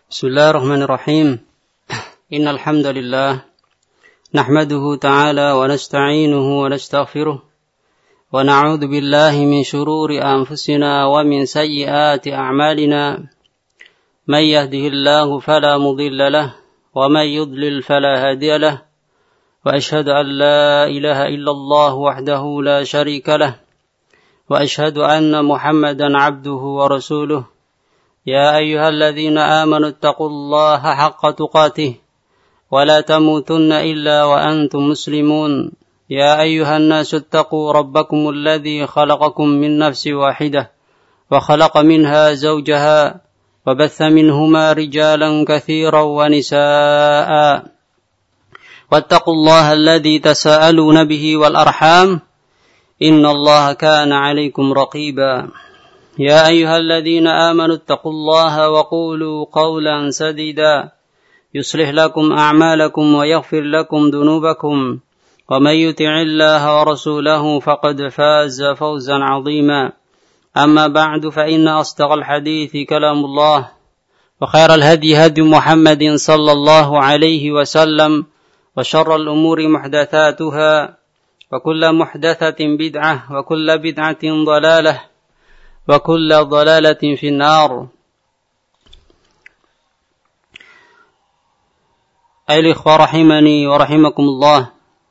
Bismillahirrahmanirrahim. Innal hamdalillah nahmaduhu ta'ala wa nasta'inuhu wa nastaghfiruh wa na'udzu billahi min shururi anfusina wa min sayyiati a'malina. May yahdihillahu fala mudilla lahu wa may yudlil fala hadiya lahu. Wa ashhadu an la ilaha illallah wahdahu la syarika lahu wa ashhadu anna Muhammadan 'abduhu wa rasuluh. يا أيها الذين آمنوا اتقوا الله حق تقاته ولا تموتن إلا وأنتم مسلمون يا أيها الناس اتقوا ربكم الذي خلقكم من نفس واحدة وخلق منها زوجها وبث منهما رجالا كثيرا ونساء واتقوا الله الذي تساءلون به والأرحام إن الله كان عليكم رقيبا يا أيها الذين آمنوا اتقوا الله وقولوا قولا سديدا يصلح لكم أعمالكم ويغفر لكم ذنوبكم ومن يطع الله ورسوله فقد فاز فوزا عظيما أما بعد فإن أصدق الحديث كلام الله وخير الهدي هدي محمد صلى الله عليه وسلم وشر الأمور محدثاتها وكل محدثة بدعة وكل بدعة ضلالة وكل ضلالة في النار. أيها الإخوة رحمني ورحمكم الله.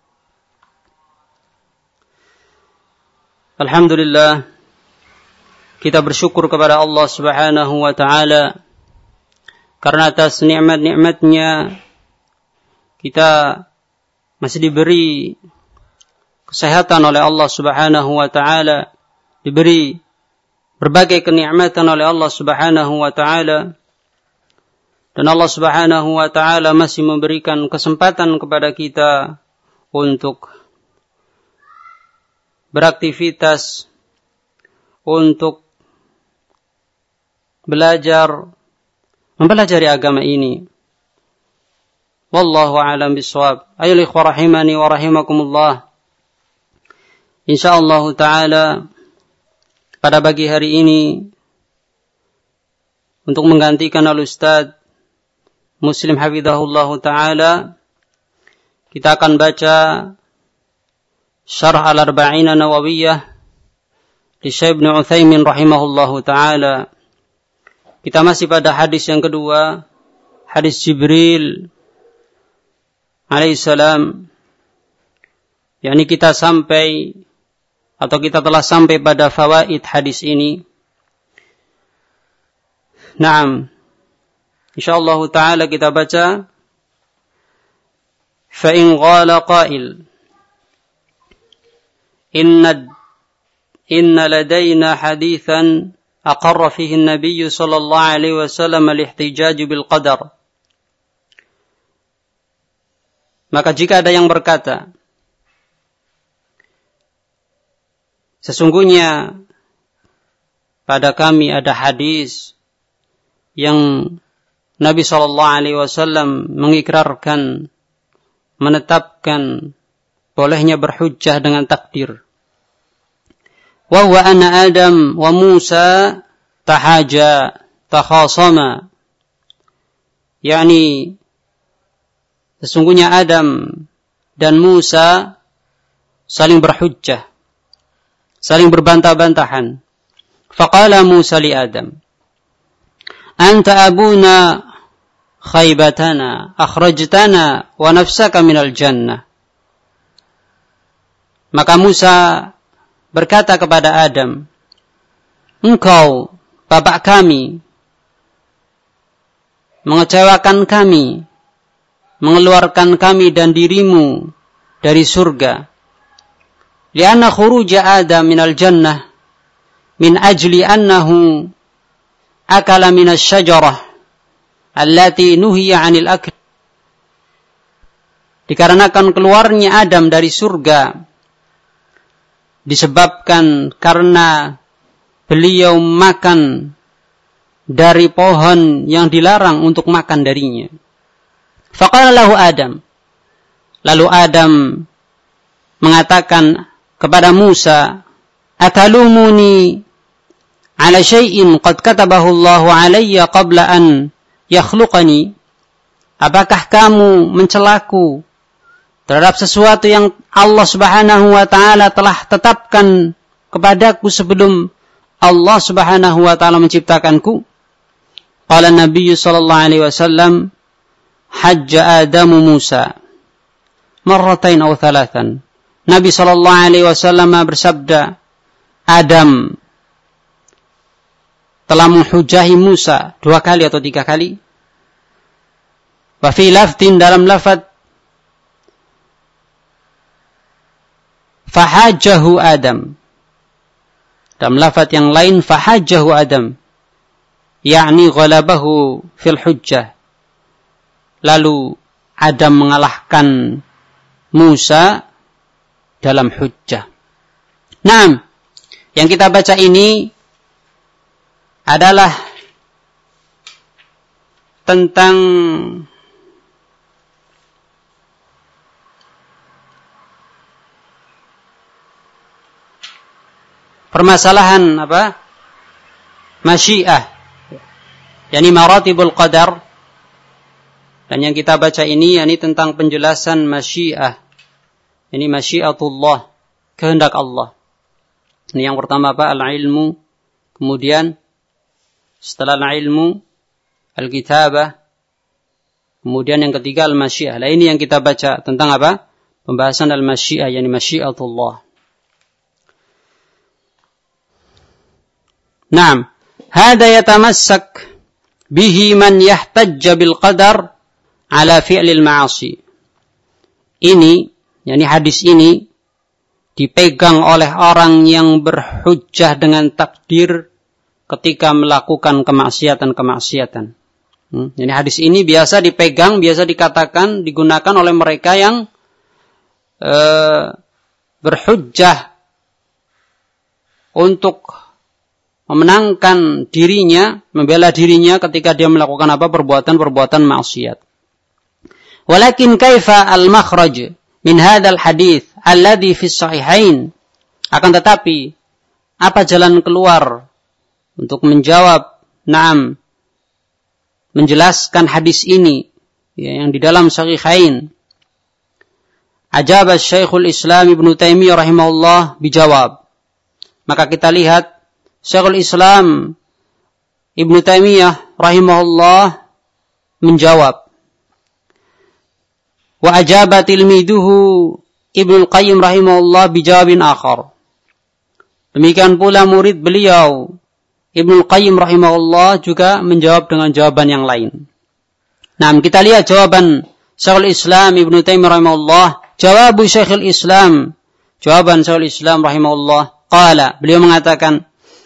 Alhamdulillah, kita bersyukur kepada Allah Subhanahu wa taala karena atas nikmat-nikmatnya kita masih diberi kesehatan oleh Allah Subhanahu wa taala, diberi berbagai kenikmatan oleh Allah Subhanahu wa ta'ala, dan Allah Subhanahu wa ta'ala masih memberikan kesempatan kepada kita untuk beraktivitas, untuk mempelajari agama ini. Wallahu a'lam bishawab. Ayyuhal ikhwah rahimani wa rahimakumullah. Insyaallah ta'ala pada pagi hari ini, untuk menggantikan Al-Ustaz Muslim hafizahullahu ta'ala, kita akan baca Syarh Al-Arba'in Nawawiyah di Syekh Ibnu Utsaimin rahimahullahu ta'ala. Kita masih pada hadis yang kedua, hadis Jibril alaihissalam, yakni kita telah sampai pada fawaid hadis ini. Naam. Insyaallah ta'ala kita baca. Fa in qala qail inna ladaina hadithan aqarra fihi an-nabiy sallallahu alaihi wasallam al-ihtijaj bil qadar. Maka jika ada yang berkata, sesungguhnya pada kami ada hadis yang Nabi SAW mengikrarkan, menetapkan bolehnya berhujjah dengan takdir. Wa huwa anna Adam wa Musa takhasama. yakni sesungguhnya Adam dan Musa saling berhujjah, saling berbantah-bantahan. Faqala Musa li Adam, anta abuna khaybatana akhrajtana wa nafsaka minal jannah. Maka Musa berkata kepada Adam, engkau bapak kami, mengecewakan kami, mengeluarkan kami dan dirimu dari surga. Lianna khuruja Adam minal jannah min ajli annahu akala minas syajarah allati nuhiya 'anil akl. Dikarenakan keluarnya Adam dari surga disebabkan karena beliau makan dari pohon yang dilarang untuk makan darinya. Faqala lahu Adam. Lalu Adam mengatakan kepada Musa, atalumuni ala syai'in qad katabahu Allahu alayya qabla an yakhluqani? Apakah kamu mencelaku terhadap sesuatu yang Allah Subhanahu wa taala telah tetapkan kepadaku sebelum Allah Subhanahu wa taala menciptakanku? Qala Nabi sallallahu alaihi wasallam, hajja Adamu Musa marratain aw thalathan. Nabi sallallahu alaihi wasallam bersabda, Adam telah menghujahi Musa 2 kali atau 3 kali. Wa fi lafdin, dalam lafaz, fahajjahu Adam. Dalam lafaz yang lain, fahajjahu Adam, yakni ghalabahu fil hujjah. Lalu Adam mengalahkan Musa dalam hujjah. Nah, yang kita baca ini adalah tentang permasalahan apa? Masyiah, yakni maratibul qadar. Dan yang kita baca ini yakni tentang penjelasan masyiah. Ini masyiatullah, kehendak Allah. Ini yang pertama apa? Al-ilmu. Kemudian setelah al-ilmu, al-kitabah. Kemudian yang ketiga al-masyiah. Nah, ini yang kita baca tentang apa? Pembahasan al-masyiah, yakni masyiatullah. Naam, hada yatamassak bihi man yahtajja bil qadar ala fi'lil ma'asi. Ini, yakni hadis ini dipegang oleh orang yang berhujjah dengan takdir ketika melakukan kemaksiatan-kemaksiatan. Jadi hadis ini biasa dipegang, biasa dikatakan, digunakan oleh mereka yang berhujjah untuk memenangkan dirinya, membela dirinya ketika dia melakukan apa? Perbuatan-perbuatan maksiat. Walakin kaifa al-makhraj min hadzal hadits alladhi fi sahihain? Akan tetapi, apa jalan keluar untuk menjawab, menjelaskan hadis ini yang di dalam sahihain? Ajaba Syekhul Islam Ibnu Taimiyah rahimahullah bijawab. Maka kita lihat Syekhul Islam Ibnu Taimiyah rahimahullah menjawab. Wa ajaba tilmiduhu Ibnu Qayyim rahimahullah bijawabin akhar. Demikian pula murid beliau Ibnu Qayyim rahimahullah juga menjawab dengan jawaban yang lain. Nah, kita lihat jawaban Syekhul Islam Ibnu Taimiyah rahimahullah. Jawabu Syekhul Islam, jawaban Syekhul Islam rahimahullah, qala, beliau mengatakan,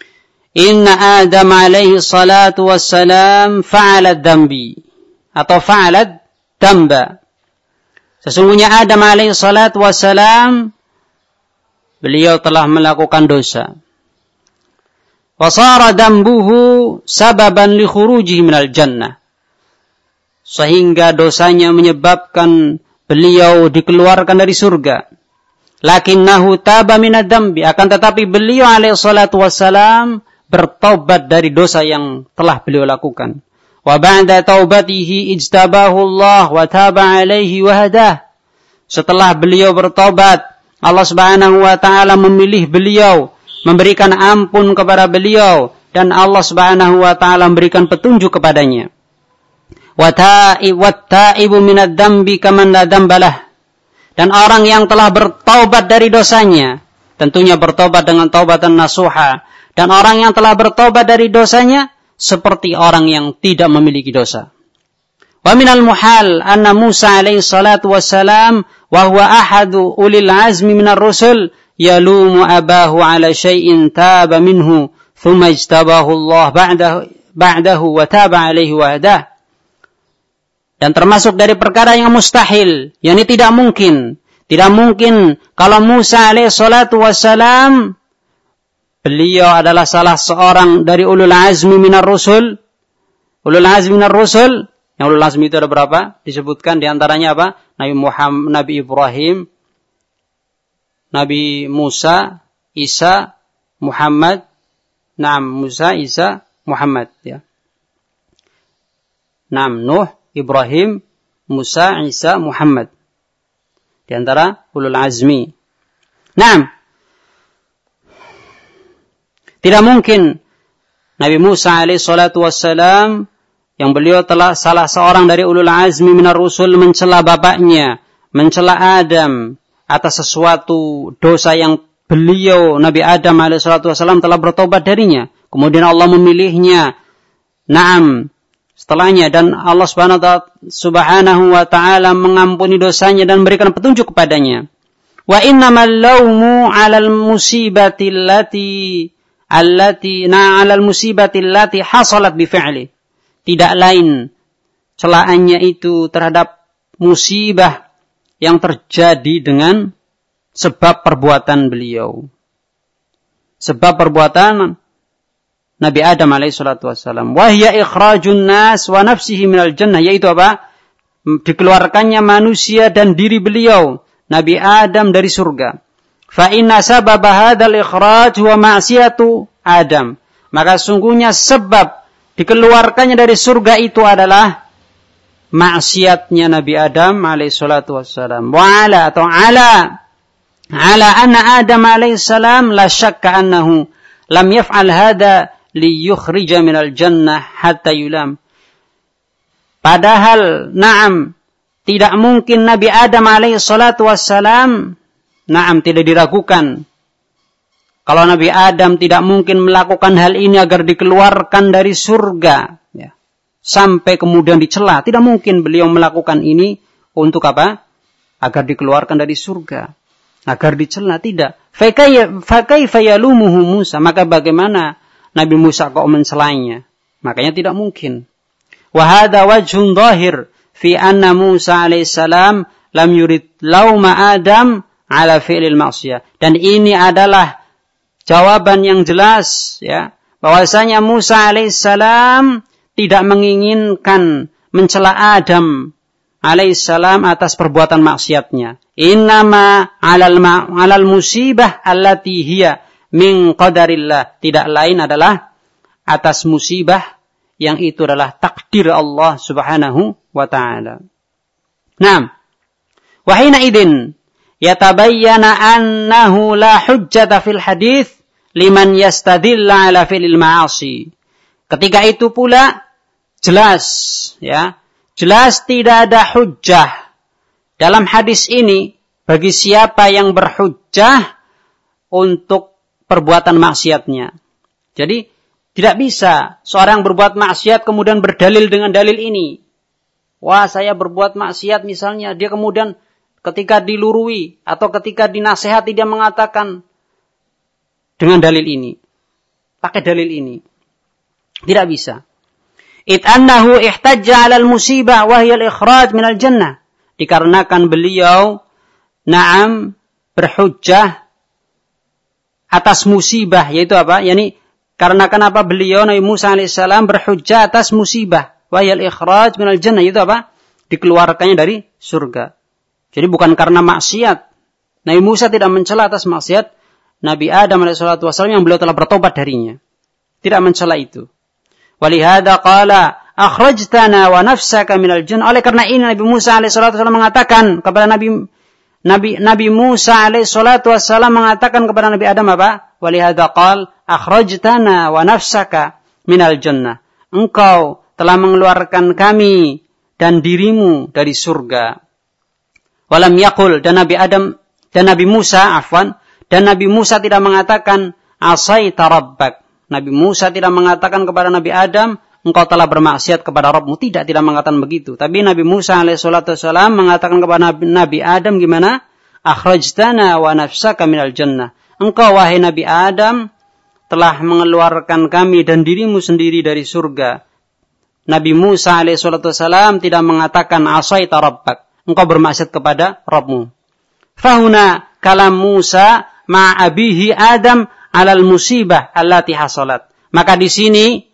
Inna Adam alaihi salatu wassalam fa'alat dambi, atau fa'alat damba. Sesungguhnya Adam alaihi salatu wassalam, beliau telah melakukan dosa. Wasara dambuhu sababan li khurujihi minal jannah. Sehingga dosanya menyebabkan beliau dikeluarkan dari surga. Lakinnahu taba minad dambi, akan tetapi beliau alaihi salatu wassalam bertaubat dari dosa yang telah beliau lakukan. Wa ba'da taubatihi ijtabahu Allah wa taba alaihi wa hadah. Setelah beliau bertaubat, Allah Subhanahu wa taala memilih beliau, memberikan ampun kepada beliau, dan Allah Subhanahu wa taala memberikan petunjuk kepadanya. Wa ta'ibu minad dambi kaman la dambalah. Dan orang yang telah bertaubat dari dosanya, tentunya bertaubat dengan taubatan nasuha. Dan orang yang telah bertobat dari dosanya seperti orang yang tidak memiliki dosa. Wa minal muhal anna Musa alaihi salatu wassalam wa huwa ahadu ulil azmi minar rusul yalumu abahu ala syai'in taba minhu thumma ijtabahu Allah ba'dahu wa taba alaihi wa hadah. Dan termasuk dari perkara yang mustahil, yakni tidak mungkin kalau Musa alaihi salatu wassalam, beliau adalah salah seorang dari ulul azmi minar rusul. Ulul azmi minar rusul, yang ulul azmi itu ada berapa? Disebutkan diantaranya apa? Nabi Muhammad, Nabi Ibrahim, Nabi Musa, Isa, Muhammad. Musa, Isa, Muhammad. Ya. Nuh, Ibrahim, Musa, Isa, Muhammad. Di antara ulul azmi. Tidak mungkin Nabi Musa alaihi salatu wassalam yang beliau telah salah seorang dari ulul azmi minar rusul mencela bapaknya, mencela Adam atas sesuatu dosa yang beliau Nabi Adam alaihi salatu wassalam telah bertobat darinya. Kemudian Allah memilihnya. Setelahnya dan Allah Subhanahu wa taala mengampuni dosanya dan memberikan petunjuk kepadanya. Wa innamal laumu 'alal musibati allati hasalat bi fi'li. Tidak lain celaannya itu terhadap musibah yang terjadi dengan sebab perbuatan beliau. Sebab perbuatan Nabi Adam alaihi salatu wassalam. Wahya ikhrajun nas wa nafsihi minal jannah. Yaitu apa? Dikeluarkannya manusia dan diri beliau, Nabi Adam, dari surga. Fa inna sababa hadzal ikhraj wa ma'siyatu Adam. Maka sungguhnya sebab dikeluarkannya dari surga itu adalah maksiatnya Nabi Adam alaihi salatu wassalam. Wa ala anna Adam alaihi salam la syakka annahu lam yaf'al hadha liyukhrija minal jannah hatta yulam. Padahal tidak mungkin Nabi Adam alaihi salatu wassalam tidak diragukan kalau Nabi Adam tidak mungkin melakukan hal ini agar dikeluarkan dari surga, ya. Sampai kemudian dicela. Tidak mungkin beliau melakukan ini untuk apa? Agar dikeluarkan dari surga, agar dicela. Tidak. Fakaifa yalumuhu Musa. Maka bagaimana Nabi Musa kok mencelanya? Makanya tidak mungkin. Wa hadha wajhun dhahir fi anna Musa alaihissalam lam yurid lauma Adam ala fi'lil ma'siyah. Dan ini adalah jawaban yang jelas, ya, bahwasanya Musa alaihissalam tidak menginginkan mencela Adam alaihissalam atas perbuatan maksiatnya. Innama 'alal musibah allati hiya min qadarillah. Tidak lain adalah atas musibah yang itu adalah takdir Allah Subhanahu wa ta'ala. Wa hina idin yatabayyana annahu la hujjata fil hadits liman yastadilla ala fi'lil ma'asi. Ketika itu pula jelas tidak ada hujjah dalam hadis ini bagi siapa yang berhujjah untuk perbuatan maksiatnya. Jadi tidak bisa seorang berbuat maksiat kemudian berdalil dengan dalil ini. Wah, saya berbuat maksiat misalnya, dia kemudian ketika dilurui atau ketika dinasehati dia mengatakan dengan dalil ini, pakai dalil ini. Tidak bisa. It'annahu ihtajja 'alal musibah wa hiya al-ikhraj minal jannah. Dikarenakan beliau berhujjah atas musibah, yaitu apa? Yani karena kenapa beliau Nabi Musa alaihissalam berhujjah atas musibah, wa hiya al-ikhraj minal jannah, yaitu apa? Dikeluarkannya dari surga. Jadi bukan karena maksiat. Nabi Musa tidak mencela atas maksiat Nabi Adam alaihissalatu wassalam yang beliau telah bertobat darinya. Tidak mencela itu. Walihada qala akhrajtana wa nafsaka minal jannah. Oleh karena ini Nabi Musa alaihissalatu wassalam mengatakan kepada Nabi Musa alaihissalatu wassalam mengatakan kepada Nabi Adam apa? Walihada qala akhrajtana wa nafsaka minal jannah. Engkau telah mengeluarkan kami dan dirimu dari surga. Walam yaqul, dan Nabi Musa tidak mengatakan asaita rabbak. Nabi Musa tidak mengatakan kepada Nabi Adam, engkau telah bermaksiat kepada Rabbmu. Tidak mengatakan begitu. Tapi Nabi Musa alaihissalatu wassalam mengatakan kepada Nabi Adam gimana? Akhrajtana wa nafsaka minal jannah. Engkau wahai Nabi Adam telah mengeluarkan kami dan dirimu sendiri dari surga. Nabi Musa alaihissalatu wassalam tidak mengatakan asaita rabbak. Engkau bermaksiat kepada Rabbmu. Fahuna kalam Musa ma'abihi Adam alal musibah allati hasalat. Maka di sini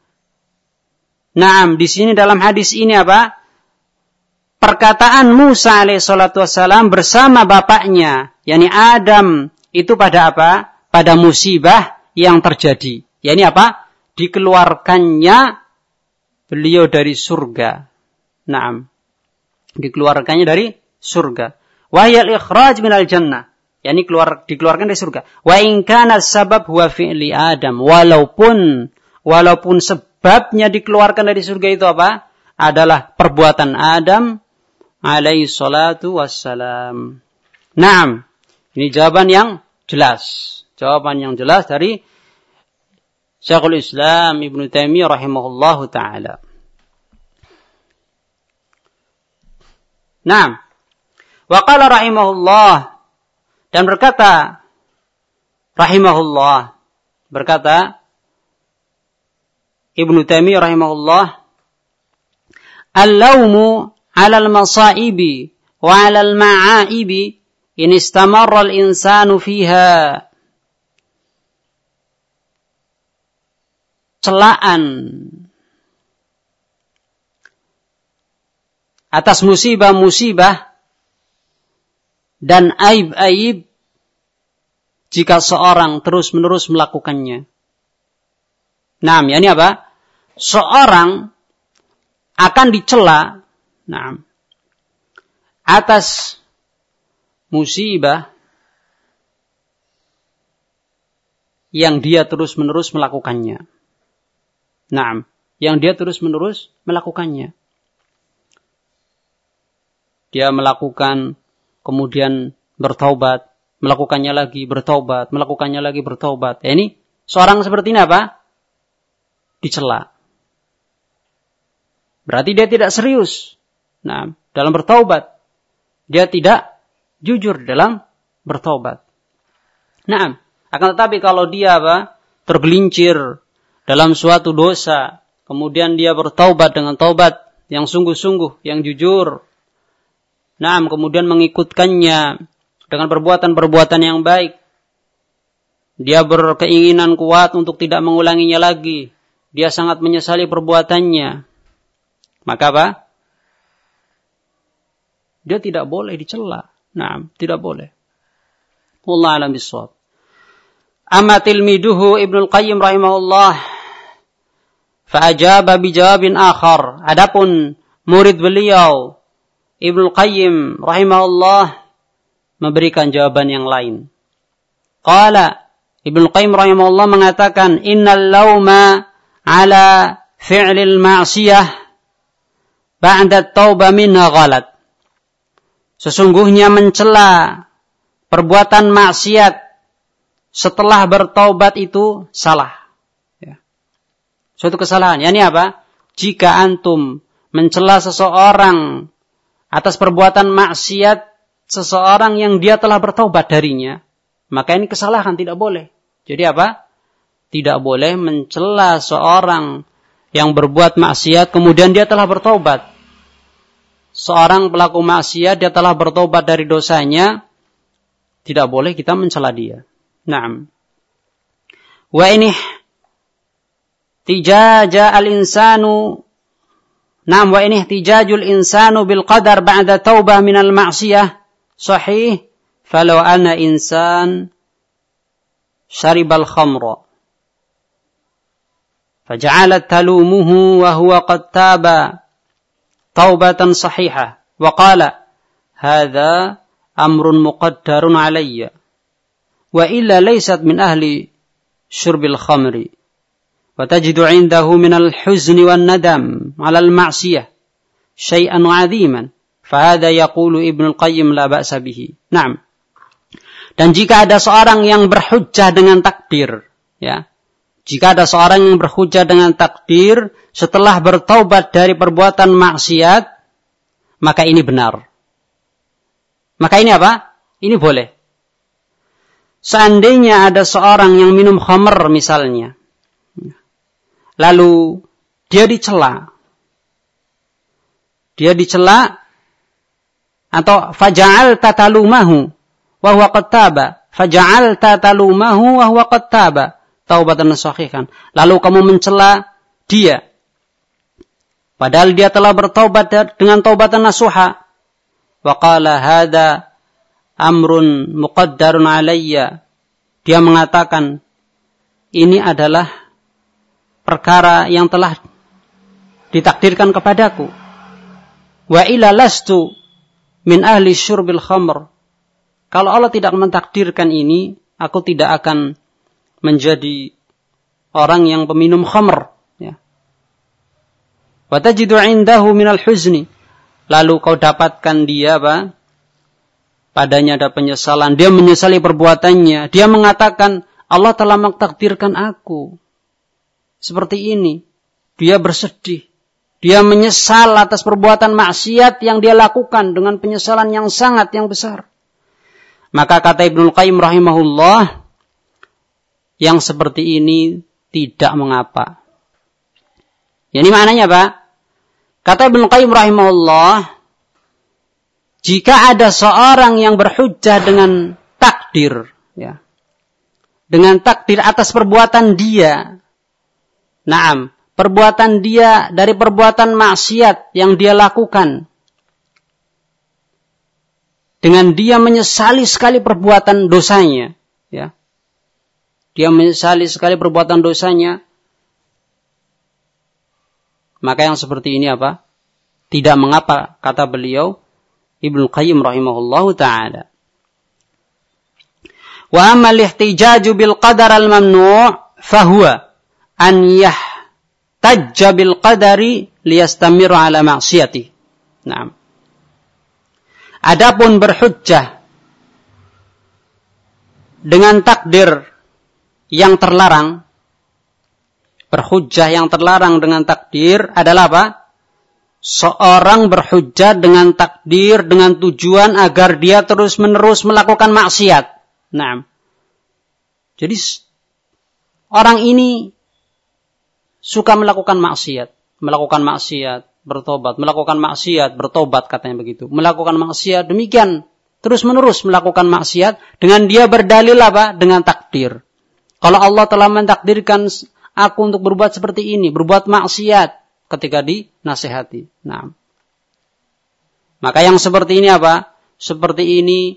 dalam hadis ini apa? Perkataan Musa alaihissalatu wassalam bersama bapaknya, yakni Adam, itu pada apa? Pada musibah yang terjadi. Yakni apa? Dikeluarkannya beliau dari surga. Naam. Dikeluarkannya dari surga. Wahyal ikhraj minal jannah. Yani dikeluarkan dari surga. Wa in kana sabab huwa fi'li Adam. Walaupun sebabnya dikeluarkan dari surga itu apa? Adalah perbuatan Adam alaihi salatu wassalam. Naam. Ini jawaban yang jelas. Jawaban yang jelas dari Syekhul Islam Ibnu Taimiyah rahimahullahu taala. Naam. Wa qala rahimahullah, dan berkata rahimahullah, berkata Ibnu Taimiyah rahimahullah, al-lawmu 'ala al-masaibi wa 'ala al-ma'aibi in istamarra al-insanu fiha. Celaan atas musibah-musibah dan aib-aib jika seorang terus-menerus melakukannya. Nah, ini apa? Seorang akan dicela atas musibah yang dia terus-menerus melakukannya. Yang dia terus-menerus melakukannya. Dia melakukan, kemudian bertaubat, melakukannya lagi, bertaubat, melakukannya lagi, bertaubat. Ini seorang seperti ini apa? Dicela. Berarti dia tidak serius. Dalam bertaubat. Dia tidak jujur dalam bertaubat. Akan tetapi kalau dia tergelincir dalam suatu dosa, kemudian dia bertaubat dengan taubat yang sungguh-sungguh, yang jujur. Kemudian mengikutkannya dengan perbuatan-perbuatan yang baik. Dia berkeinginan kuat untuk tidak mengulanginya lagi. Dia sangat menyesali perbuatannya. Maka apa? Dia tidak boleh dicela. Tidak boleh. Wallahu a'lam bishawab. Amma tilmiduhu Ibnul Qayyim rahimahullah fa'ajaba bijawabin akhar. Adapun murid beliau Ibnul Qayyim rahimahullah memberikan jawaban yang lain. Qala, Ibnul Qayyim rahimahullah mengatakan, innal lawma ala fi'lil ma'siyah ba'da taubah minha ghalat. Sesungguhnya mencela perbuatan maksiat setelah bertaubat itu salah. Suatu kesalahan. Yani apa? Jika antum mencela seseorang atas perbuatan maksiat seseorang yang dia telah bertaubat darinya, maka ini kesalahan, tidak boleh. Jadi apa? Tidak boleh mencela seorang yang berbuat maksiat kemudian dia telah bertaubat. Seorang pelaku maksiat dia telah bertaubat dari dosanya, tidak boleh kita mencela dia. Naam. Wa ini tijaja al-insanu wa ini tijajul insanu bil qadar ba'da taubah minal ma'siyah sahih falau anna insan syaribal khamra faja'alat talumuhu wa huwa qad taba taubatan sahihah wa qala hadha amrun muqaddarun alayya wa illa laysat min ahli syurbil khamri وتجد عنده من الحزن والندم على المعصية شيئا عظيما فهذا يقول ابن القيم لا بأس به. Naam. Dan jika ada seorang yang berhujjah dengan takdir, jika ada seorang yang berhujjah dengan takdir setelah bertaubat dari perbuatan maksiat, maka ini benar. Maka ini apa? Ini boleh. Seandainya ada seorang yang minum khamr misalnya, lalu dia dicela atau faja'alta talumahu wa huwa qad taba, faja'alta talumahu wa huwa qad taba taubatan sahihan, lalu kamu mencela dia padahal dia telah bertaubat dengan taubatan nasuha, wa qala hadza amrun muqaddarun alayya, dia mengatakan ini adalah perkara yang telah ditakdirkan kepadaku. Wa illa lastu min ahli syurbil khamr. Kalau Allah tidak mentakdirkan ini, aku tidak akan menjadi orang yang peminum khamr. Ya. Wa tajidu indahu minal huzni. Lalu kau dapatkan dia apa? Padanya ada penyesalan. Dia menyesali perbuatannya. Dia mengatakan, Allah telah mentakdirkan aku seperti ini. Dia bersedih. Dia menyesal atas perbuatan maksiat yang dia lakukan dengan penyesalan yang sangat yang besar. Maka kata Ibnul Qayyim rahimahullah, yang seperti ini tidak mengapa. Ini maknanya Pak. Kata Ibnul Qayyim rahimahullah, jika ada seorang yang berhujjah dengan takdir, ya, dengan takdir atas perbuatan dia, naam, perbuatan dia dari perbuatan maksiat yang dia lakukan, dengan dia menyesali sekali perbuatan dosanya, ya, dia menyesali sekali perbuatan dosanya, maka yang seperti ini apa? Tidak mengapa, kata beliau Ibnu Qayyim rahimahullahu ta'ala. Wa amma al-ihtijaju bil qadar al-mamnu' fahuwa an yahtajja bil qadari liyastamir ala ma'siyati. Naam. Adapun berhujjah dengan takdir yang terlarang, berhujjah yang terlarang dengan takdir adalah apa? Seorang berhujjah dengan takdir dengan tujuan agar dia terus-menerus melakukan maksiat. Nah, jadi orang ini suka melakukan maksiat, bertobat, melakukan maksiat, bertobat katanya begitu. Melakukan maksiat demikian terus-menerus melakukan maksiat dengan dia berdalil apa? Dengan takdir. Kalau Allah telah mentakdirkan aku untuk berbuat seperti ini, berbuat maksiat, ketika dinasihati. Nah, maka yang seperti ini apa? Seperti ini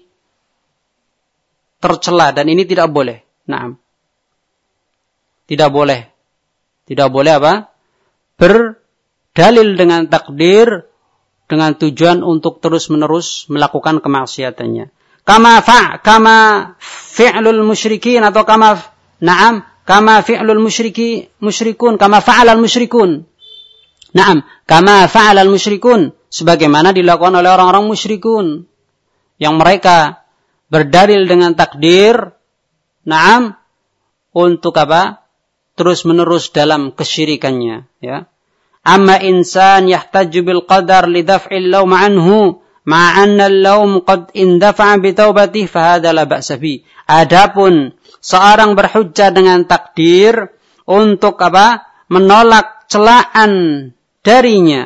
tercela dan ini tidak boleh. Nah, tidak boleh apa? Berdalil dengan takdir dengan tujuan untuk terus-menerus melakukan kemaksiatannya. Kama fi'lul musyrikin atau kama fi'lul musyrikun, kama fa'alal musyrikun. Naam, kama fa'alal musyrikun, sebagaimana dilakukan oleh orang-orang musyrikun yang mereka berdalil dengan takdir, naam, untuk apa? Terus-menerus dalam kesyirikannya, ya. Amma insan yahtaju bil qadar li daf'il lawm anhu ma anna al-lawm qad indafa'a bi taubatihi fa hadha la ba'sa bi. Adapun seorang berhujjah dengan takdir untuk apa? Menolak celaan darinya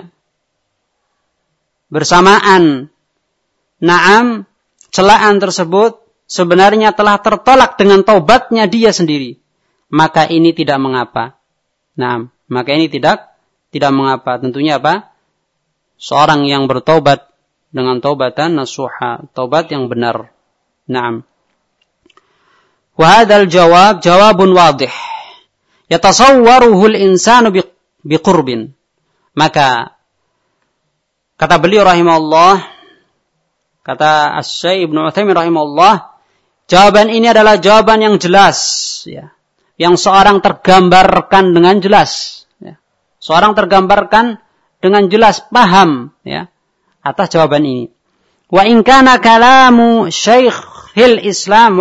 bersamaan, naam, celaan tersebut sebenarnya telah tertolak dengan taubatnya dia sendiri, maka ini tidak mengapa. Naam, maka ini tidak mengapa. Tentunya apa? Seorang yang bertobat dengan taubatan nasuha, taubat yang benar. Naam. Wa hadzal jawab jawabun wadih yatasawwaruhu al-insanu biqurbin. Maka kata beliau rahimahullah, kata Asy-Syaikh Ibnu Utsaimin rahimahullah, jawaban ini adalah jawaban yang jelas, ya, yang seorang tergambarkan dengan jelas, ya. Seorang tergambarkan dengan jelas paham, ya, atas jawaban ini. Wa in kana kalamu Syekhul Islam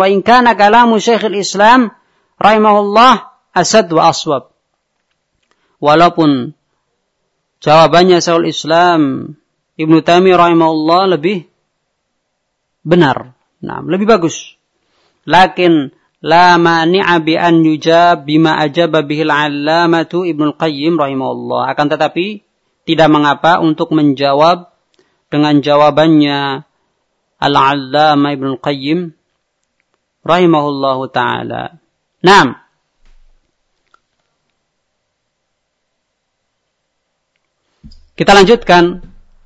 rahimahullah asad wa aswab. Walaupun jawabannya Syekhul Islam Ibnu Taimiyah rahimahullah lebih benar, nah, lebih bagus. Lakin la mani'a bi an yujab bima ajaba bihil 'allamatu Ibnu Qayyim rahimahullah. Akan tetapi tidak mengapa untuk menjawab dengan jawabannya Al-'Allamah Ibnu Qayyim rahimahullahu taala. Naam. Kita lanjutkan.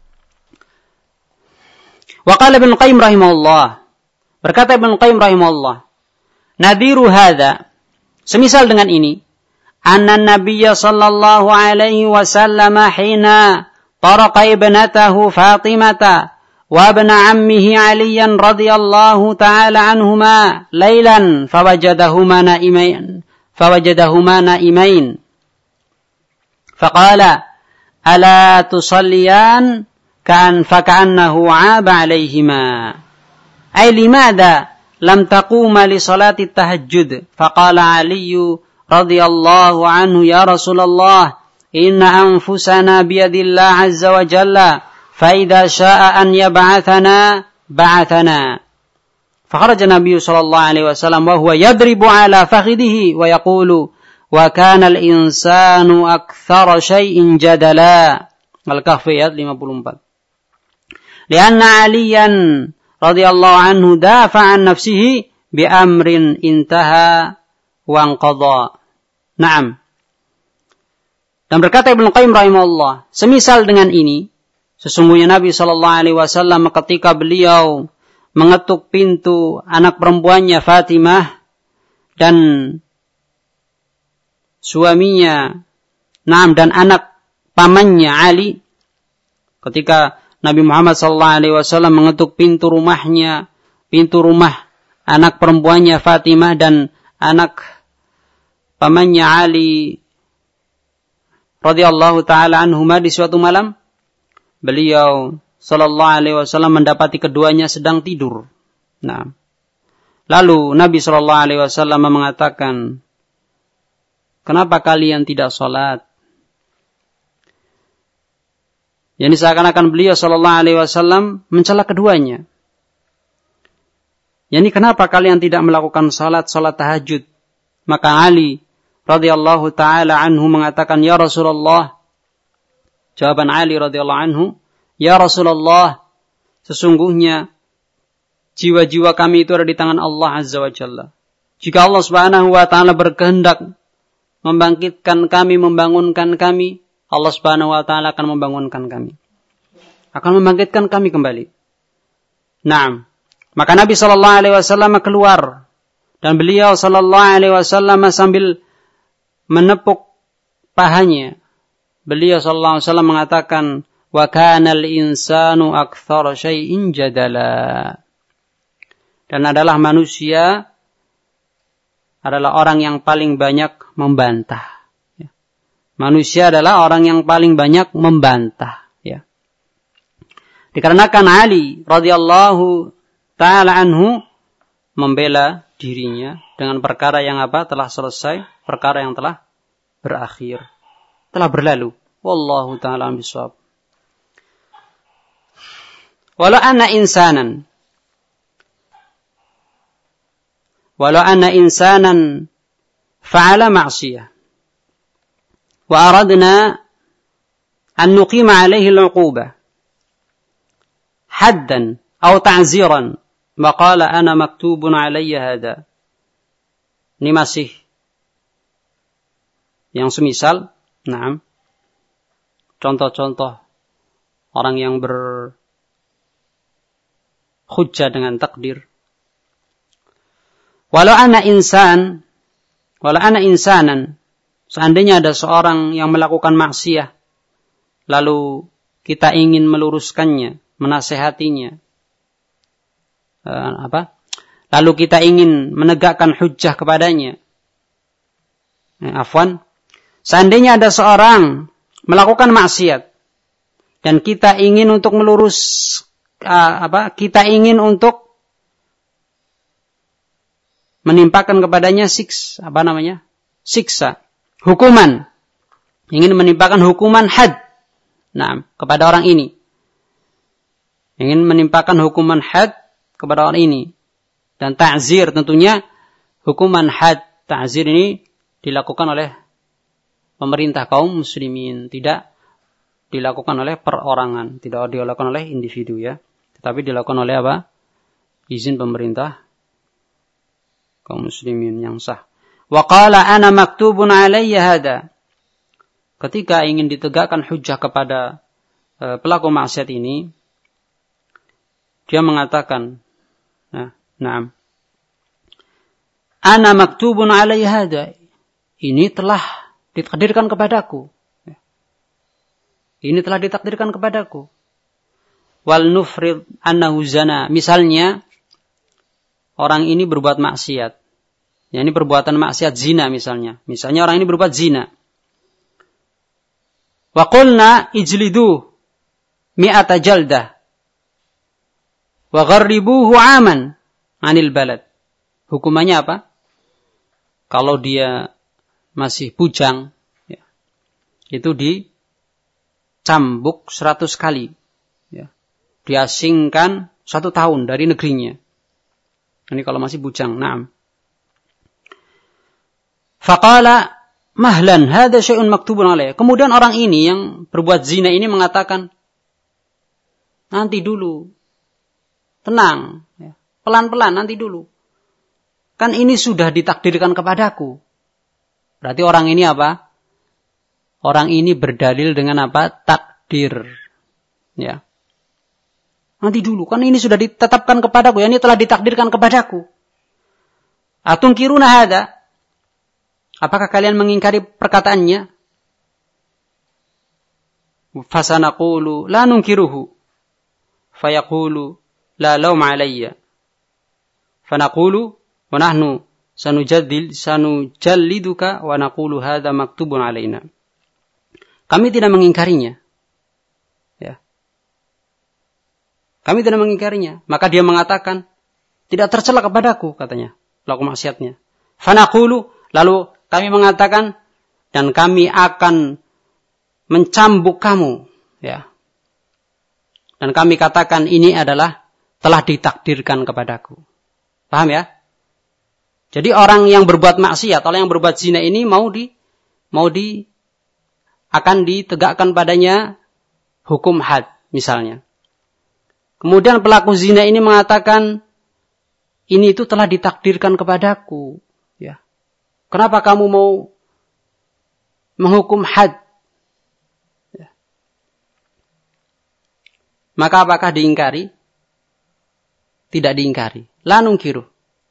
Wa qala Ibnu Qayyim rahimahullah. Berkata Ibnu Qayyim rahimahullah, nadiru hadza, semisal dengan ini, anna an-nabiy sallallahu alaihi wasallam hina taraqa ibnatahu Fatimah وابن عمه عليا رضي الله تعالى عنهما ليلا فوجدهما نائمين فقال ألا تصليان فكأنه عاب عليهما أي لماذا لم تقوم لصلاة التهجد فقال علي رضي الله عنه يا رسول الله إن أنفسنا بيد الله عز وجل فإذا شاء أن يبعثنا بعثنا فخرج النبي صلى الله عليه وسلم وهو يضرب على فخذه ويقول وكان الإنسان أكثر شيء جدلا Al-Kahf ayat 54 لأن عليا رضي الله عنه دافع عن نفسه بأمر انتهى وانقضى نعم. Dan berkata Ibnu Qayyim rahimahullah, semisal dengan ini, sesungguhnya Nabi SAW ketika beliau mengetuk pintu anak perempuannya Fatimah dan suaminya dan anak pamannya Ali, ketika Nabi Muhammad SAW mengetuk pintu rumah anak perempuannya Fatimah dan anak pamannya Ali radhiyallahu taala anhuma di suatu malam, beliau sallallahu alaihi wasallam mendapati keduanya sedang tidur. Nah, lalu Nabi sallallahu alaihi wasallam mengatakan, "Kenapa kalian tidak salat?" Yani seakan-akan beliau sallallahu alaihi wasallam mencela keduanya. Yani kenapa kalian tidak melakukan salat tahajud? Maka Ali radhiyallahu taala anhu mengatakan, "Ya Rasulullah," jawaban Ali radhiyallahu anhu, "Ya Rasulullah, sesungguhnya jiwa-jiwa kami itu ada di tangan Allah Azza wa Jalla. Jika Allah Subhanahu wa taala berkehendak membangkitkan kami, membangunkan kami, Allah Subhanahu wa taala akan membangunkan kami. Akan membangkitkan kami kembali." Naam. Maka Nabi sallallahu alaihi wasallam keluar dan beliau sallallahu alaihi wasallam sambil menepuk pahanya, beliau sallallahu alaihi wasallam mengatakan, "Wa kana al-insanu aktsara syai'in jadala." Dan adalah manusia adalah orang yang paling banyak membantah. Manusia adalah orang yang paling banyak membantah. Ya. Dikarenakan Ali radhiyallahu taala anhu membela dirinya dengan perkara yang telah selesai, perkara yang telah berakhir, telah berlalu. Wallahu taala bishawab. Walau anna insanan fa'ala ma'siyah wa aradna an nuqima alayhi al-'uqubah haddan aw ta'ziran wa qala ana maktubun alayya hada. Ini masih yang semisal, naam, contoh-contoh orang yang berhujjah dengan takdir. Walau ana insanan, seandainya ada seorang yang melakukan maksiat, lalu kita ingin meluruskannya, menasehatinya, lalu kita ingin menegakkan hujjah kepadanya. Seandainya ada seorang melakukan maksiat dan kita ingin untuk kita ingin untuk menimpakan kepadanya siksa, hukuman, ingin menimpakan hukuman had, kepada orang ini, ingin menimpakan hukuman had kepada orang ini, dan ta'zir, tentunya hukuman had, ta'zir ini dilakukan oleh pemerintah kaum muslimin, tidak dilakukan oleh perorangan, tidak dilakukan oleh individu, ya, tetapi dilakukan oleh izin pemerintah kaum muslimin yang sah. Wa qala ana maktubun alayya hada. Ketika ingin ditegakkan hujjah kepada pelaku maksiat ini, dia mengatakan, na'am, ana maktubun alayya hada. Ini telah ditakdirkan kepadaku. Ini telah ditakdirkan kepadaku. Wal nufrid annahu zana. Misalnya orang ini berbuat maksiat. Ya, ini perbuatan maksiat zina misalnya. Misalnya orang ini berbuat zina. Wa qulna ijlidu mi'ata jaldah. Wa gharribuhu 'aman 'anil balad. Hukumannya apa? Kalau dia masih bujang, ya, itu dicambuk 100 kali. Ya. Diasingkan 1 tahun dari negerinya. Ini kalau masih bujang. Naam. Faqala mahlan hadza syai'un maktubun alaih. Kemudian orang ini yang berbuat zina ini mengatakan, nanti dulu. Tenang, ya. Pelan-pelan nanti dulu. Kan ini sudah ditakdirkan kepadaku. Berarti orang ini apa? Orang ini berdalil dengan apa? Takdir. Ya. Nanti dulu, kan ini sudah ditetapkan kepadaku, ya, ini telah ditakdirkan kepadaku. Atungkiruna hadza? Apakah kalian mengingkari perkataannya? Fasanaqulu la nunkiruhu. Fayaqulu la lawma alayya. Fanaqulu wa nahnu sanujalliduka wa naqulu hadza maktubun alaina. Kami tidak mengingkarinya. Ya. Kami tidak mengingkarinya. Maka dia mengatakan, tidak tercela kepadaku, katanya, pelaku maksiatnya. Fanaqulu, lalu kami mengatakan, dan kami akan mencambuk kamu. Ya. Dan kami katakan ini adalah telah ditakdirkan kepadaku. Paham ya? Jadi orang yang berbuat maksiat, orang yang berbuat zina ini akan ditegakkan padanya hukum had, misalnya. Kemudian pelaku zina ini mengatakan, ini itu telah ditakdirkan kepadaku. Ya. Kenapa kamu mau menghukum had? Ya. Maka apakah diingkari? Tidak diingkari. La nungkiru.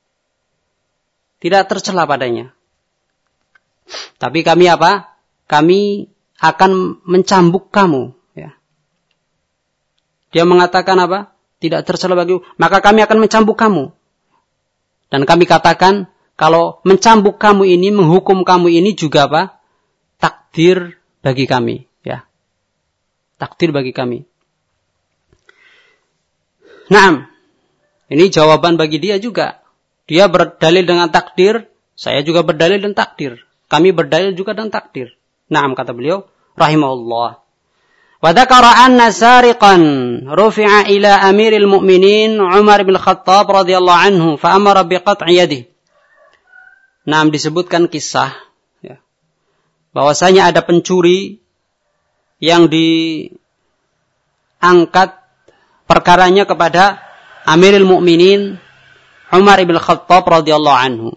Tidak tercela padanya. Tapi kami apa? Kami akan mencambuk kamu. Ya. Dia mengatakan apa? Tidak tercela bagimu. Maka kami akan mencambuk kamu. Dan kami katakan, kalau mencambuk kamu ini, menghukum kamu ini juga apa? Takdir bagi kami. Ya. Takdir bagi kami. Naam. Ini jawaban bagi dia juga. Dia berdalil dengan takdir, saya juga berdalil dengan takdir. Kami berdalil juga dengan takdir. Naam, kata beliau, rahimahullah. Wa dzakara anna sariqan rufi'a ila amiril mu'minin Umar bin Khattab radhiyallahu anhu fa amara bi qat'i yadihi. Naam, disebutkan kisah, ya, bahwasanya ada pencuri yang diangkat perkaranya kepada Amirul Mukminin Umar bin Khattab radhiyallahu anhu.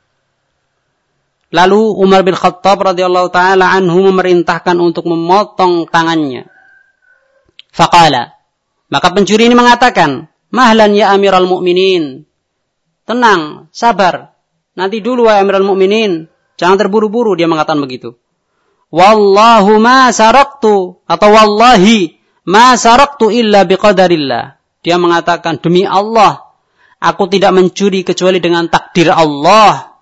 Lalu Umar bin Khattab radhiyallahu taala anhu memerintahkan untuk memotong tangannya. Faqala, maka pencuri ini mengatakan, "Mahlan ya Amirul Mukminin." Tenang, sabar. Nanti dulu ya Amirul Mukminin, jangan terburu-buru, dia mengatakan begitu. Wallahu ma saraktu, atau wallahi ma saraktu illa biqadarillah. Dia mengatakan, demi Allah, aku tidak mencuri kecuali dengan takdir Allah.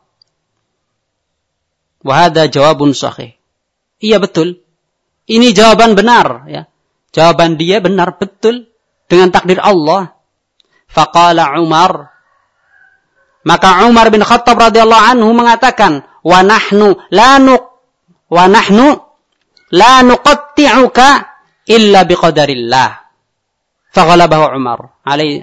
Wa hadza jawabun sahih. Iya betul. Ini jawaban benar, ya. Jawaban dia benar betul dengan takdir Allah. Faqala Umar. Maka Umar bin Khattab radhiyallahu anhu mengatakan, wa nahnu la nuqatti'uka illa biqadarillah. Faghalabahu Umar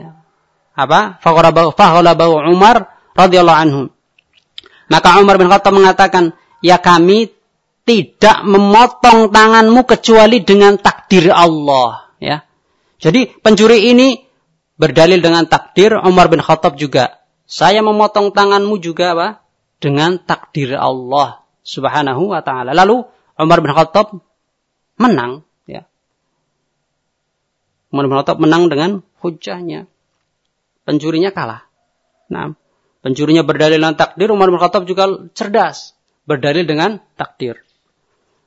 faghalabahu Umar radhiyallahu anhu. Maka Umar bin Khattab mengatakan, ya kami tidak memotong tanganmu kecuali dengan takdir Allah, ya. Jadi pencuri ini berdalil dengan takdir. Umar bin Khattab juga, saya memotong tanganmu juga apa? Dengan takdir Allah Subhanahu wa taala. Lalu Umar bin Khattab menang, ya. Umar bin Khattab menang dengan hujjahnya. Pencurinya kalah. Nah, pencurinya berdalil dengan takdir, Umar bin Khattab juga cerdas, berdalil dengan takdir.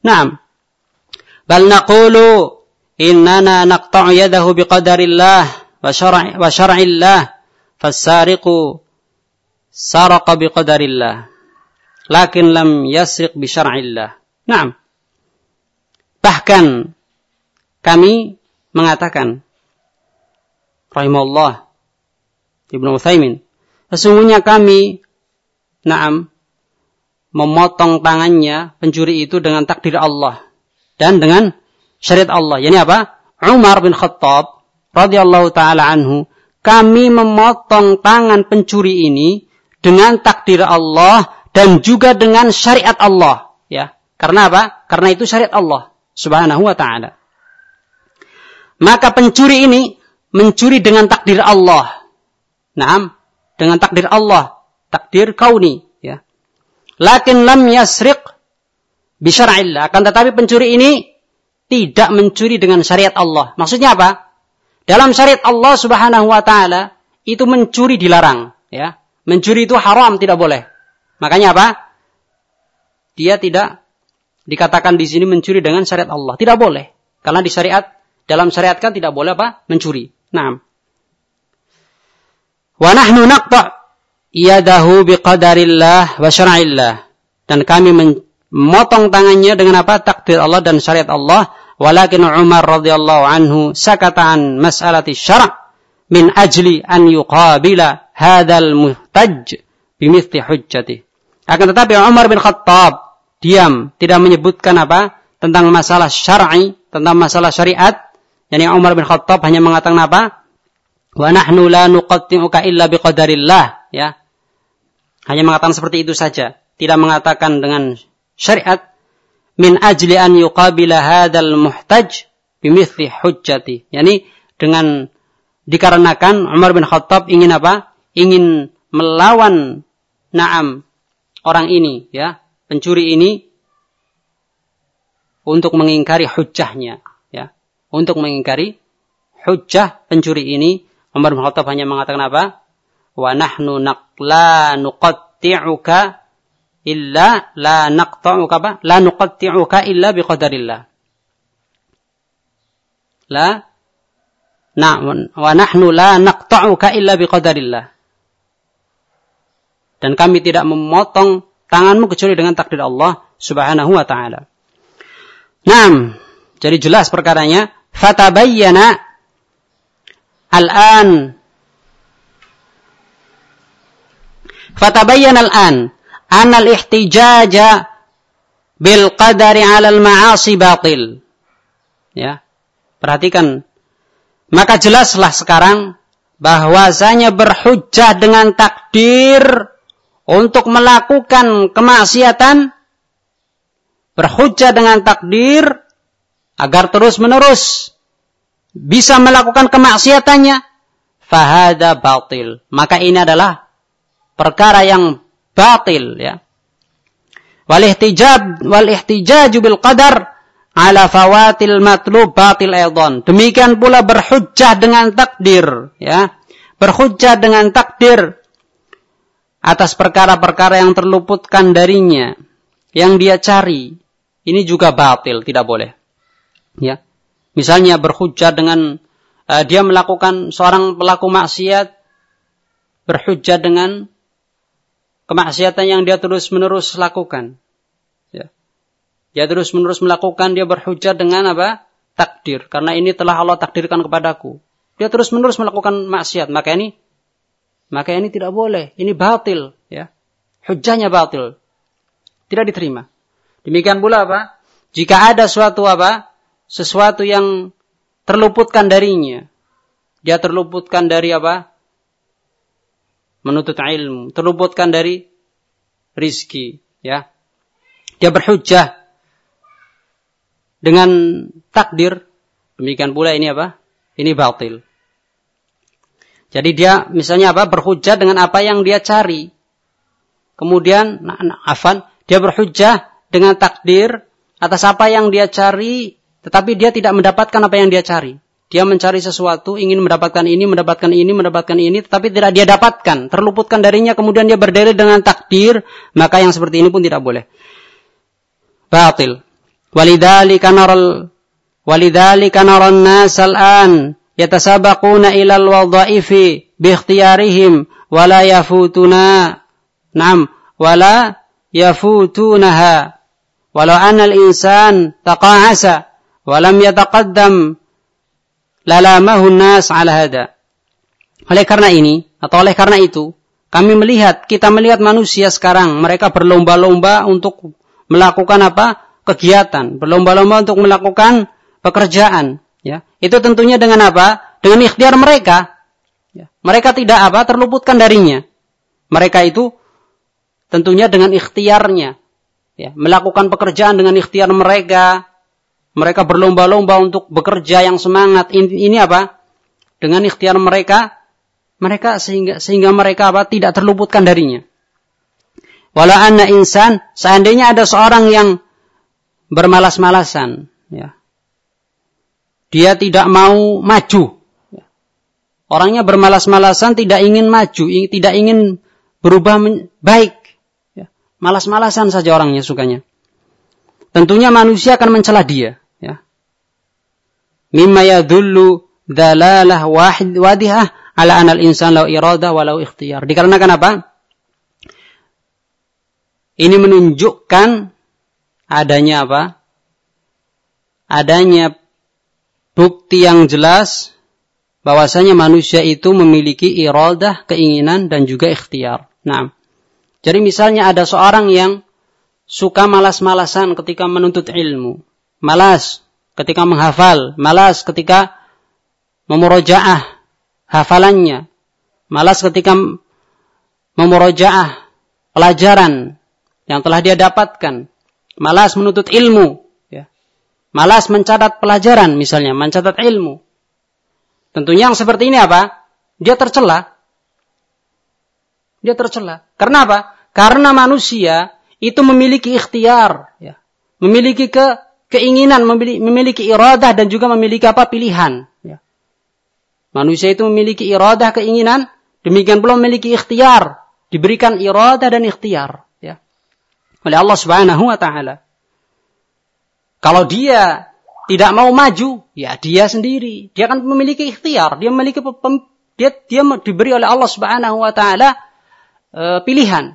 Naam. Bal naqulu innana naqta'u yadahu biqadarillah wa syar'illah fas-sariqu saraqa biqadarillah lakin lam yasriq bi syar'illah. Naam. Bahkan kami mengatakan rahimahullah Ibnu Utsaimin, sesungguhnya kami memotong tangannya pencuri itu dengan takdir Allah dan dengan syariat Allah. Yani apa? Umar bin Khattab radhiyallahu taala anhu, kami memotong tangan pencuri ini dengan takdir Allah dan juga dengan syariat Allah, ya. Karena apa? Karena itu syariat Allah Subhanahu wa taala. Maka pencuri ini mencuri dengan takdir Allah. Naam, dengan takdir Allah, takdir kauni, ya. Lakin lam yasriq bi syar'illah, akan tetapi pencuri ini tidak mencuri dengan syariat Allah. Maksudnya apa? Dalam syariat Allah Subhanahu wa taala itu mencuri dilarang, ya. Mencuri itu haram, tidak boleh. Makanya apa? Dia tidak dikatakan di sini mencuri dengan syariat Allah, tidak boleh. Karena di syariat, dalam syariat kan tidak boleh apa? Mencuri. Naam. Wa nahnu naqta' yadahu biqadarillah wa syar'illah. Dan kami memotong tangannya dengan apa? Takdir Allah dan syariat Allah. Walakin Umar radhiyallahu anhu sakata an mas'alati syara' min ajli an yuqabila hadzal muhtaj bimithli hujjati. Akan tetapi Umar bin Khattab diam, tidak menyebutkan apa? Tentang masalah syar'i, tentang masalah syariat. Yani Umar bin Khattab hanya mengatakan apa? Wa nahnu la nuqatti'uka illa biqadarillah, ya. Hanya mengatakan seperti itu saja, tidak mengatakan dengan syariat min ajli an yuqabila hadzal muhtaj bimithli hujjati. Yani dengan dikarenakan Umar bin Khattab ingin apa? Ingin melawan orang ini, ya, pencuri ini untuk mengingkari hujjahnya, ya. Untuk mengingkari hujjah pencuri ini, Umar bin Khattab hanya mengatakan apa? Wa nahnu la nuqatti'uka illa la naqta'uka apa? La nuqatti'uka illa biqadarillah. Wa nahnu la naqta'uka illa biqadarillah. Dan kami tidak memotong tanganmu kecuali dengan takdir Allah Subhanahu wa taala. Naam, jadi jelas perkaranya. Fatabayyana al-an anna al-ihtijaja bil qadari 'ala al-ma'asi batil. Ya. Perhatikan. Maka jelaslah sekarang bahwasanya berhujjah dengan takdir untuk melakukan kemaksiatan, berhujjah dengan takdir agar terus-menerus bisa melakukan kemaksiatannya, fahada batil. Maka ini adalah perkara yang batil, ya. Wal ihtijaj bil qadar ala fawatil matlub batil aidan. Demikian pula berhujjah dengan takdir, ya. Berhujjah dengan takdir atas perkara-perkara yang terluputkan darinya, yang dia cari, ini juga batil, tidak boleh. Ya, misalnya berhujjah dengan dia melakukan seorang pelaku maksiat, berhujjah dengan kemaksiatan yang dia terus-menerus lakukan. Ya, dia terus-menerus melakukan, dia berhujjah dengan apa? Takdir. Karena ini telah Allah takdirkan kepadaku. Dia terus-menerus melakukan maksiat, maka ini tidak boleh. Ini batil, ya. Hujjahnya batil, tidak diterima. Demikian pula apa? Jika ada sesuatu yang terluputkan darinya. Dia terluputkan dari apa? Menuntut ilmu, terluputkan dari rizki, ya. Dia berhujjah dengan takdir. Demikian pula ini apa? Ini batil. Jadi dia misalnya apa? Berhujjah dengan apa yang dia cari. Kemudian dia berhujjah dengan takdir atas apa yang dia cari, tetapi dia tidak mendapatkan apa yang dia cari. Dia mencari sesuatu, ingin mendapatkan ini, tetapi tidak dia dapatkan, terluputkan darinya, kemudian dia berdalil dengan takdir, maka yang seperti ini pun tidak boleh. Batil. Walidzalika naran nas al-an yatasabaquna ila al-wadha'ifi bi ikhtiyarihim wa la yafutunaha walau anna al-insan taqa'asa wa lam yataqaddam lalamahu an-nas ala hada. Oleh karena itu, kita melihat manusia sekarang, mereka berlomba-lomba untuk melakukan kegiatan, berlomba-lomba untuk melakukan pekerjaan, ya. Itu tentunya dengan Dengan ikhtiar mereka. Ya. Mereka tidak terluputkan darinya. Mereka itu tentunya dengan ikhtiarnya, ya, melakukan pekerjaan dengan ikhtiar mereka. Mereka berlomba-lomba untuk bekerja yang semangat. Ini dengan ikhtiar mereka sehingga mereka tidak terluputkan darinya. Wala anna insan, seandainya ada seorang yang bermalas-malasan, ya. Dia tidak mau maju. Ya. Orangnya bermalas-malasan, tidak ingin maju, tidak ingin berubah baik. Ya. Malas-malasan saja orangnya sukanya. Tentunya manusia akan mencela dia. Ya. Mimma yadullu dalalah wadihah ala anal insan lau irada walau ikhtiyar. Dikarenakan Ini menunjukkan adanya Adanya bukti yang jelas bahwasanya manusia itu memiliki iradah, keinginan dan juga ikhtiar. Nah, jadi misalnya ada seorang yang suka malas-malasan ketika menuntut ilmu, malas ketika menghafal, malas ketika memurojaah hafalannya, malas ketika memurojaah pelajaran yang telah dia dapatkan, malas menuntut ilmu, ya. Malas mencatat pelajaran misalnya, mencatat ilmu. Tentunya yang seperti ini Dia tercela. Karena Karena manusia itu memiliki ikhtiar, ya. Memiliki keinginan, memiliki iradah dan juga memiliki pilihan, ya. Manusia itu memiliki iradah, keinginan, demikian pula memiliki ikhtiar, diberikan iradah dan ikhtiar, ya, oleh Allah Subhanahu wa taala. Kalau dia tidak mau maju, ya dia sendiri, dia akan memiliki ikhtiar, dia diberi oleh Allah Subhanahu wa taala pilihan.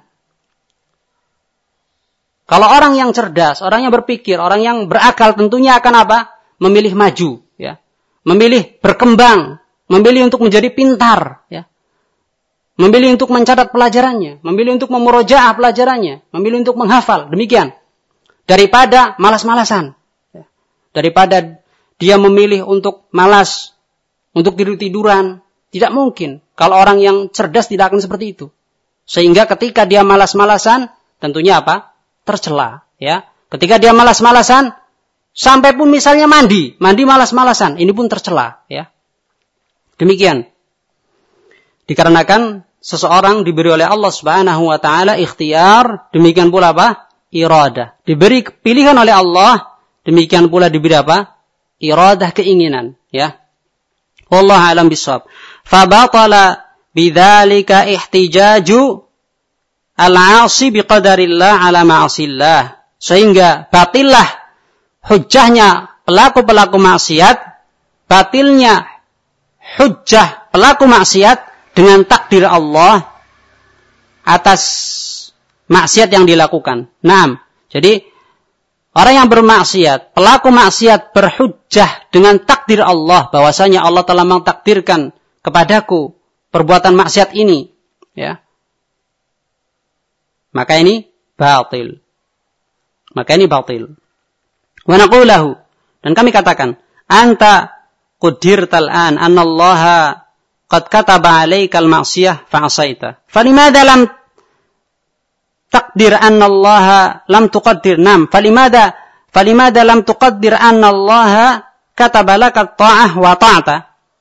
Kalau orang yang cerdas, orang yang berpikir, orang yang berakal tentunya akan memilih maju, ya. Memilih berkembang, memilih untuk menjadi pintar, ya. Memilih untuk mencatat pelajarannya, memilih untuk memurojaah pelajarannya, memilih untuk menghafal, demikian. Daripada malas-malasan. Ya. Daripada dia memilih untuk malas, untuk tidur-tiduran, tidak mungkin. Kalau orang yang cerdas tidak akan seperti itu. Sehingga ketika dia malas-malasan, tentunya tercela, ya. Ketika dia malas-malasan, sampai pun misalnya mandi malas-malasan, ini pun tercela, ya. Demikian. Dikarenakan seseorang diberi oleh Allah Subhanahu wa taala ikhtiar, demikian pula iradah. Diberi pilihan oleh Allah, demikian pula diberi iradah, keinginan, ya. Wallahu a'lam bishawab. Fa batala bidzalika ihtijaju al-'asi biqadarillah ala ma'asillah. Sehingga batillah hujjahnya pelaku-pelaku maksiat, batilnya hujjah pelaku maksiat dengan takdir Allah atas maksiat yang dilakukan. Naam. Jadi orang yang bermaksiat, pelaku maksiat berhujjah dengan takdir Allah bahwasanya Allah telah mentakdirkan kepadaku perbuatan maksiat ini, ya. Maka ini batil. Wa naqulahu, dan kami katakan, anta quddirtal an anna Allah qad kataba 'alaikal ma'siyah fa'asaita. Falimada lam taqdir anna Allah lam tuqaddir? Nam, falimada lam tuqaddir anna Allah kataba laka ta'ah wa ta'ata?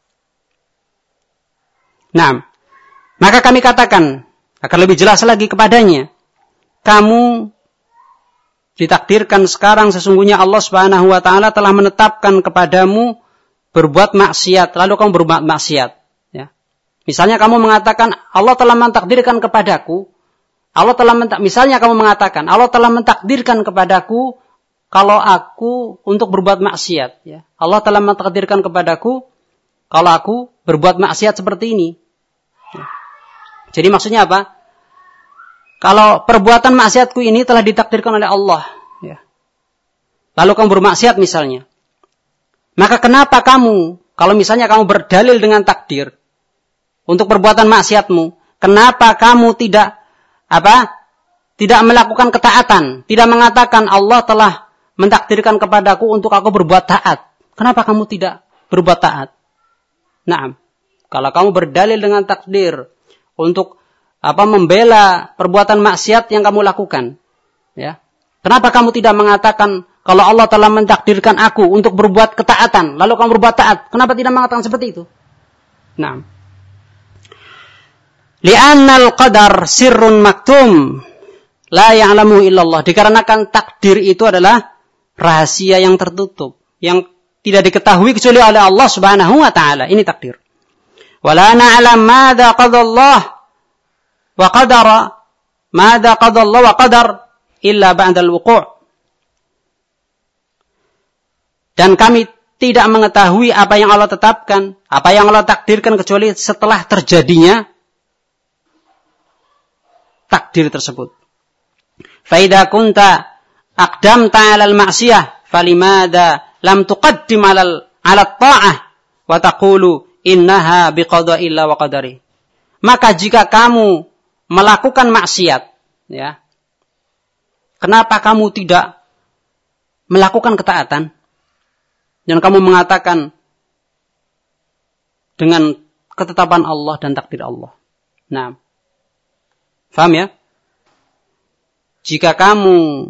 Nam. Maka kami katakan akan lebih jelas lagi kepadanya, kamu ditakdirkan sekarang sesungguhnya Allah Subhanahu wa taala telah menetapkan kepadamu berbuat maksiat, lalu kamu berbuat maksiat, ya. Misalnya kamu mengatakan Allah telah mentakdirkan kepadaku, misalnya kamu mengatakan Allah telah mentakdirkan kepadaku kalau aku untuk berbuat maksiat, ya. Allah telah mentakdirkan kepadaku kalau aku berbuat maksiat seperti ini. Ya. Jadi maksudnya apa? Kalau perbuatan maksiatku ini telah ditakdirkan oleh Allah, ya. Lalu kamu bermaksiat misalnya. Maka kenapa kamu, kalau misalnya kamu berdalil dengan takdir untuk perbuatan maksiatmu, kenapa kamu tidak melakukan ketaatan, tidak mengatakan Allah telah mentakdirkan kepadaku untuk aku berbuat taat. Kenapa kamu tidak berbuat taat? Naam. Kalau kamu berdalil dengan takdir untuk membela perbuatan maksiat yang kamu lakukan, ya. Kenapa kamu tidak mengatakan kalau Allah telah mentakdirkan aku untuk berbuat ketaatan, lalu kamu berbuat taat? Kenapa tidak mengatakan seperti itu? Naam. Li'annal qadar sirrun maktum la ya'lamu illallah. Dikarenakan takdir itu adalah rahasia yang tertutup, yang tidak diketahui kecuali oleh Allah Subhanahu wa taala. Ini takdir. Wala na'lam madza qadallah wa qadara madza qadallah wa qadar illa ba'da al-wuqu'. Dan kami tidak mengetahui apa yang Allah tetapkan, apa yang Allah takdirkan kecuali setelah terjadinya takdir tersebut. Fa idza kunta aqdamta 'alal ma'siyah falimada lam tuqaddim 'ala ta'ah wa taqulu innaha biqada'illah wa qadari. Maka jika kamu melakukan maksiat, ya, kenapa kamu tidak melakukan ketaatan? Dan kamu mengatakan dengan ketetapan Allah dan takdir Allah. Nah, paham ya? Jika kamu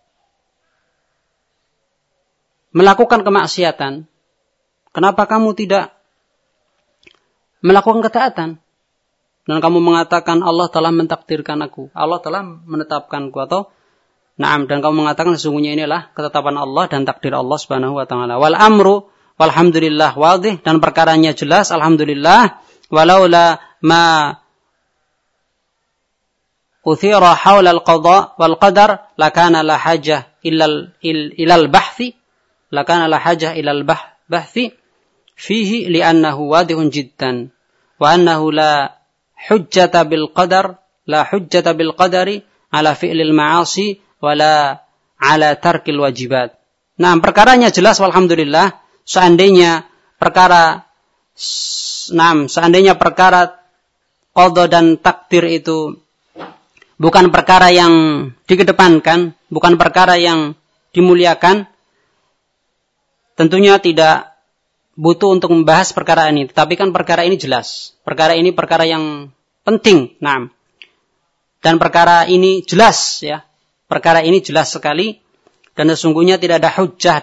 melakukan kemaksiatan, kenapa kamu tidak melakukan ketaatan? Dan kamu mengatakan Allah telah mentakdirkan aku, Allah telah menetapkanku, atau na'am, dan kamu mengatakan sesungguhnya inilah ketetapan Allah dan takdir Allah Subhanahu wa taala. Wal amru walhamdulillah wadih, dan perkaranya jelas alhamdulillah, walaula ma uthira haula al-qada wal qadar lakana la hajah ilal bahthi, lakana la hajah ilal bahthi fihi li'annahu wadihun jiddan wa annahu la hujjata bil qadar, la hujjata bil qadari ala fi'lil ma'asi wala ala tarkil wajibat. Nah, perkaranya jelas walhamdulillah. Seandainya perkara qada dan takdir itu bukan perkara yang dikedepankan, bukan perkara yang dimuliakan, tentunya tidak butuh untuk membahas perkara ini. Tetapi kan perkara ini jelas. Perkara ini perkara yang penting. Nah, dan perkara ini jelas, ya. Perkara ini jelas sekali, dan sesungguhnya tidak ada hujjah,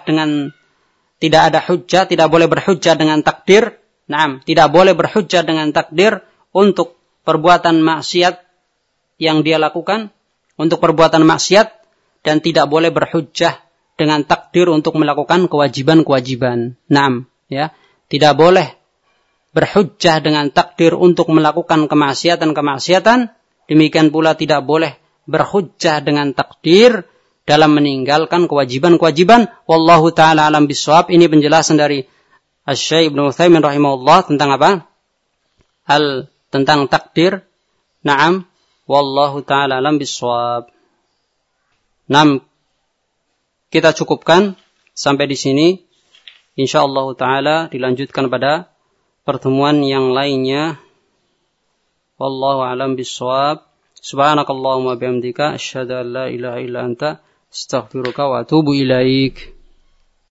tidak boleh berhujjah dengan takdir. Nah, tidak boleh berhujjah dengan takdir untuk perbuatan maksiat yang dia lakukan, untuk perbuatan maksiat, dan tidak boleh berhujjah dengan takdir untuk melakukan kewajiban-kewajiban. Nah, ya, tidak boleh berhujjah dengan takdir untuk melakukan kemaksiatan-kemaksiatan. Demikian pula tidak boleh berhujjah dengan takdir dalam meninggalkan kewajiban-kewajiban. Wallahu ta'ala alam bisawab. Ini penjelasan dari Asy-Syaikh Ibnu Utsaimin rahimahullah tentang apa? Tentang takdir. Naam. Wallahu ta'ala alam bisawab. Naam. Kita cukupkan sampai di sini. Insyaallah ta'ala dilanjutkan pada pertemuan yang lainnya. Wallahu a'lam bissawab. Subhanakallahumma bihamdika asyhadu an la ilaha illa anta astaghfiruka wa atubu ilaik.